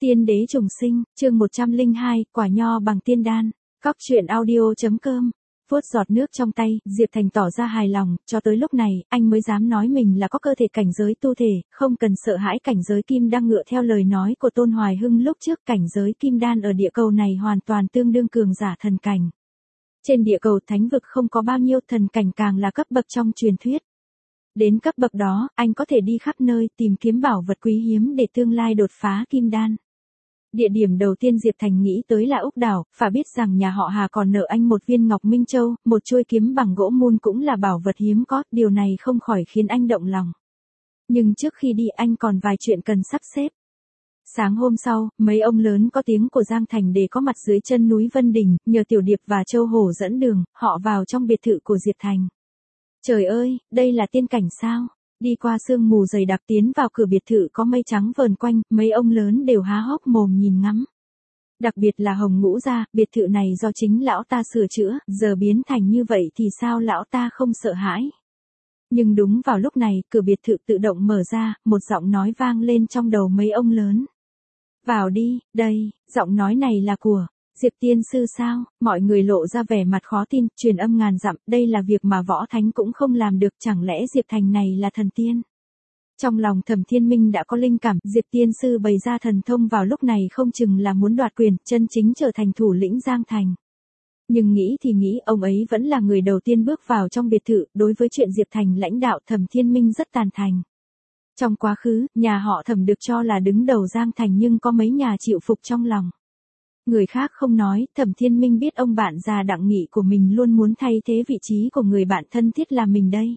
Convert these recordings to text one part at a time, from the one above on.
Tiên đế trùng sinh, chương 102, quả nho bằng tiên đan. Cóc truyện audio.com. Vuốt giọt nước trong tay, Diệp Thành tỏ ra hài lòng, cho tới lúc này, anh mới dám nói mình là có cơ thể cảnh giới tu thể, không cần sợ hãi cảnh giới kim đan ngựa theo lời nói của Tôn Hoài Hưng lúc trước, cảnh giới kim đan ở địa cầu này hoàn toàn tương đương cường giả thần cảnh. Trên địa cầu thánh vực không có bao nhiêu thần cảnh càng là cấp bậc trong truyền thuyết. Đến cấp bậc đó, anh có thể đi khắp nơi tìm kiếm bảo vật quý hiếm để tương lai đột phá kim đan. Địa điểm đầu tiên Diệp Thành nghĩ tới là Úc Đảo, phải biết rằng nhà họ Hà còn nợ anh một viên ngọc minh châu, một chuôi kiếm bằng gỗ mun cũng là bảo vật hiếm có, điều này không khỏi khiến anh động lòng. Nhưng trước khi đi anh còn vài chuyện cần sắp xếp. Sáng hôm sau, mấy ông lớn có tiếng của Giang Thành để có mặt dưới chân núi Vân Đình, nhờ Tiểu Điệp và Châu Hổ dẫn đường, họ vào trong biệt thự của Diệp Thành. Trời ơi, đây là tiên cảnh sao? Đi qua sương mù dày đặc tiến vào cửa biệt thự có mây trắng vờn quanh, mấy ông lớn đều há hốc mồm nhìn ngắm. Đặc biệt là Hồng Ngũ gia, biệt thự này do chính lão ta sửa chữa, giờ biến thành như vậy thì sao lão ta không sợ hãi? Nhưng đúng vào lúc này, cửa biệt thự tự động mở ra, một giọng nói vang lên trong đầu mấy ông lớn. Vào đi, đây, giọng nói này là của Diệp tiên sư sao? Mọi người lộ ra vẻ mặt khó tin, truyền âm ngàn dặm, đây là việc mà võ thánh cũng không làm được, chẳng lẽ Diệp Thành này là thần tiên? Trong lòng Thẩm Thiên Minh đã có linh cảm, Diệp tiên sư bày ra thần thông vào lúc này không chừng là muốn đoạt quyền, chân chính trở thành thủ lĩnh Giang Thành. Nhưng nghĩ thì nghĩ, ông ấy vẫn là người đầu tiên bước vào trong biệt thự, đối với chuyện Diệp Thành lãnh đạo Thẩm Thiên Minh rất tán thành. Trong quá khứ, nhà họ Thẩm được cho là đứng đầu Giang Thành nhưng có mấy nhà chịu phục trong lòng. Người khác không nói, Thẩm Thiên Minh biết ông bạn già Đặng Nghị của mình luôn muốn thay thế vị trí của người bạn thân thiết là mình đây.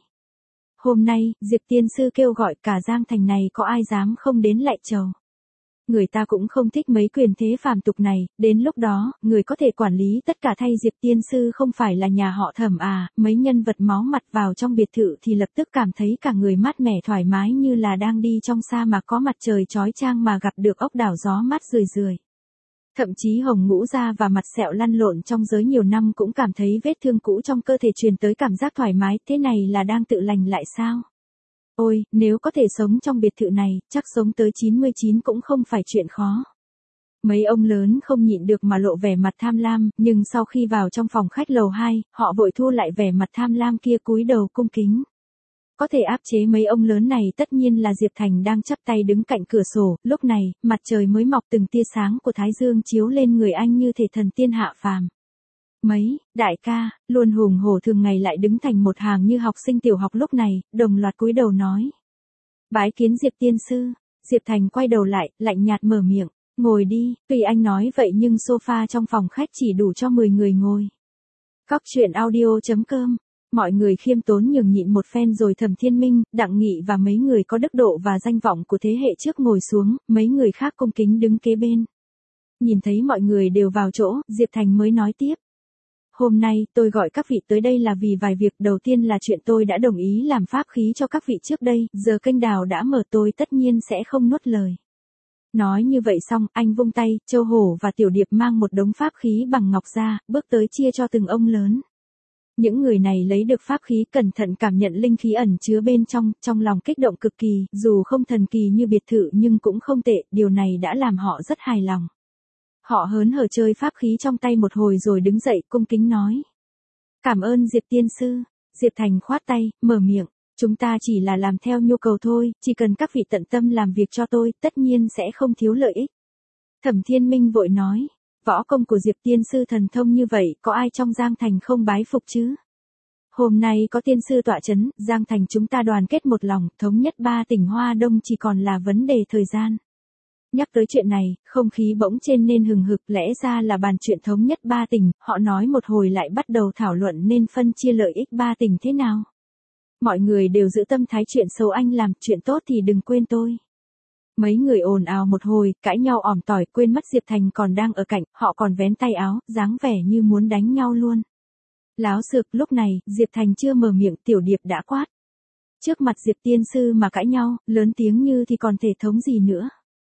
Hôm nay, Diệp tiên sư kêu gọi cả Giang Thành này có ai dám không đến lại chầu. Người ta cũng không thích mấy quyền thế phàm tục này, đến lúc đó, người có thể quản lý tất cả thay Diệp tiên sư không phải là nhà họ Thẩm à, mấy nhân vật máu mặt vào trong biệt thự thì lập tức cảm thấy cả người mát mẻ thoải mái như là đang đi trong sa mạc có mặt trời chói chang mà gặp được ốc đảo gió mát rười rượi. Thậm chí Hồng Ngũ gia và mặt sẹo lăn lộn trong giới nhiều năm cũng cảm thấy vết thương cũ trong cơ thể truyền tới cảm giác thoải mái, thế này là đang tự lành lại sao? Ôi, nếu có thể sống trong biệt thự này, chắc sống tới 99 cũng không phải chuyện khó. Mấy ông lớn không nhịn được mà lộ vẻ mặt tham lam, nhưng sau khi vào trong phòng khách lầu 2, họ vội thu lại vẻ mặt tham lam kia cúi đầu cung kính. Có thể áp chế mấy ông lớn này tất nhiên là Diệp Thành đang chắp tay đứng cạnh cửa sổ, lúc này, mặt trời mới mọc từng tia sáng của Thái Dương chiếu lên người anh như thể thần tiên hạ phàm. Mấy, đại ca, luôn hùng hổ thường ngày lại đứng thành một hàng như học sinh tiểu học lúc này, đồng loạt cúi đầu nói. Bái kiến Diệp tiên sư, Diệp Thành quay đầu lại, lạnh nhạt mở miệng, ngồi đi, tuy anh nói vậy nhưng sofa trong phòng khách chỉ đủ cho 10 người ngồi. Cóc truyện audio.com. Mọi người khiêm tốn nhường nhịn một phen rồi Thẩm Thiên Minh, Đặng Nghị và mấy người có đức độ và danh vọng của thế hệ trước ngồi xuống, mấy người khác cung kính đứng kế bên. Nhìn thấy mọi người đều vào chỗ, Diệp Thành mới nói tiếp. Hôm nay, tôi gọi các vị tới đây là vì vài việc, đầu tiên là chuyện tôi đã đồng ý làm pháp khí cho các vị trước đây, giờ kênh đào đã mở tôi tất nhiên sẽ không nuốt lời. Nói như vậy xong, anh vung tay, Châu Hổ và Tiểu Điệp mang một đống pháp khí bằng ngọc ra, bước tới chia cho từng ông lớn. Những người này lấy được pháp khí cẩn thận cảm nhận linh khí ẩn chứa bên trong lòng kích động cực kỳ, dù không thần kỳ như biệt thự nhưng cũng không tệ, điều này đã làm họ rất hài lòng. Họ hớn hở chơi pháp khí trong tay một hồi rồi đứng dậy cung kính nói. Cảm ơn Diệp tiên sư. Diệp Thành khoát tay, mở miệng, chúng ta chỉ là làm theo nhu cầu thôi, chỉ cần các vị tận tâm làm việc cho tôi, tất nhiên sẽ không thiếu lợi ích. Thẩm Thiên Minh vội nói. Võ công của Diệp tiên sư thần thông như vậy, có ai trong Giang Thành không bái phục chứ? Hôm nay có tiên sư tọa chấn, Giang Thành chúng ta đoàn kết một lòng, thống nhất 3 tỉnh Hoa Đông chỉ còn là vấn đề thời gian. Nhắc tới chuyện này, không khí bỗng trên nên hừng hực, lẽ ra là bàn chuyện thống nhất 3 tỉnh, họ nói một hồi lại bắt đầu thảo luận nên phân chia lợi ích 3 tỉnh thế nào. Mọi người đều giữ tâm thái chuyện xấu anh làm, chuyện tốt thì đừng quên tôi. Mấy người ồn ào một hồi, cãi nhau ỏm tỏi, quên mất Diệp Thành còn đang ở cạnh, họ còn vén tay áo, dáng vẻ như muốn đánh nhau luôn. Láo xược, lúc này, Diệp Thành chưa mở miệng, Tiểu Điệp đã quát. Trước mặt Diệp tiên sư mà cãi nhau, lớn tiếng như thì còn thể thống gì nữa.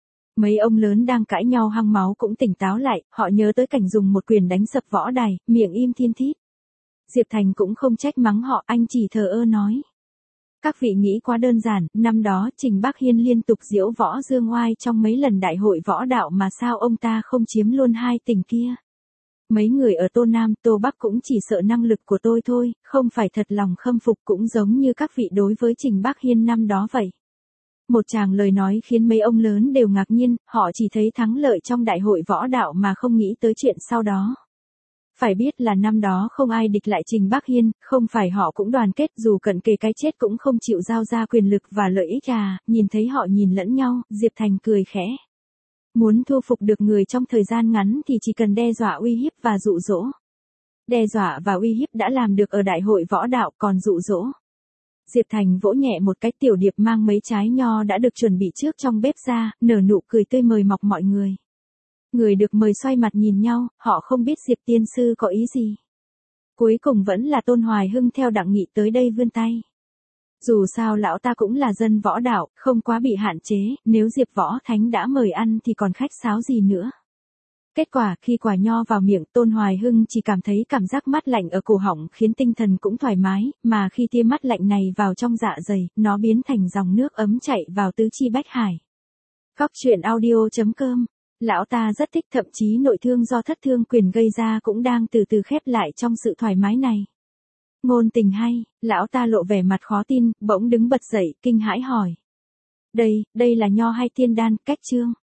Mấy ông lớn đang cãi nhau hăng máu cũng tỉnh táo lại, họ nhớ tới cảnh dùng một quyền đánh sập võ đài, miệng im thiên thít. Diệp Thành cũng không trách mắng họ, anh chỉ thờ ơ nói. Các vị nghĩ quá đơn giản, năm đó Trình Bác Hiên liên tục diễu võ dương oai trong mấy lần đại hội võ đạo mà sao ông ta không chiếm luôn hai tỉnh kia. Mấy người ở Tô Nam, Tô Bắc cũng chỉ sợ năng lực của tôi thôi, không phải thật lòng khâm phục cũng giống như các vị đối với Trình Bác Hiên năm đó vậy. Một tràng lời nói khiến mấy ông lớn đều ngạc nhiên, họ chỉ thấy thắng lợi trong đại hội võ đạo mà không nghĩ tới chuyện sau đó. Phải biết là năm đó không ai địch lại Trình Bác Hiên, không phải họ cũng đoàn kết dù cận kề cái chết cũng không chịu giao ra quyền lực và lợi ích à, nhìn thấy họ nhìn lẫn nhau, Diệp Thành cười khẽ. Muốn thu phục được người trong thời gian ngắn thì chỉ cần đe dọa uy hiếp và dụ dỗ. Đe dọa và uy hiếp đã làm được ở đại hội võ đạo còn dụ dỗ. Diệp Thành vỗ nhẹ một cái, Tiểu Điệp mang mấy trái nho đã được chuẩn bị trước trong bếp ra, nở nụ cười tươi mời mọc mọi người. Người được mời xoay mặt nhìn nhau, họ không biết Diệp tiên sư có ý gì. Cuối cùng vẫn là Tôn Hoài Hưng theo Đặng Nghị tới đây vươn tay. Dù sao lão ta cũng là dân võ đạo, không quá bị hạn chế, nếu Diệp Võ Thánh đã mời ăn thì còn khách sáo gì nữa. Kết quả khi quả nho vào miệng, Tôn Hoài Hưng chỉ cảm thấy cảm giác mát lạnh ở cổ họng khiến tinh thần cũng thoải mái, mà khi tia mát lạnh này vào trong dạ dày, nó biến thành dòng nước ấm chảy vào tứ chi bách hải. Góc truyện audio.com. Lão ta rất thích, thậm chí nội thương do thất thương quyền gây ra cũng đang từ từ khép lại trong sự thoải mái này. Ngôn tình hay, lão ta lộ vẻ mặt khó tin, bỗng đứng bật dậy, kinh hãi hỏi. Đây là nho hay tiên đan, cách chương?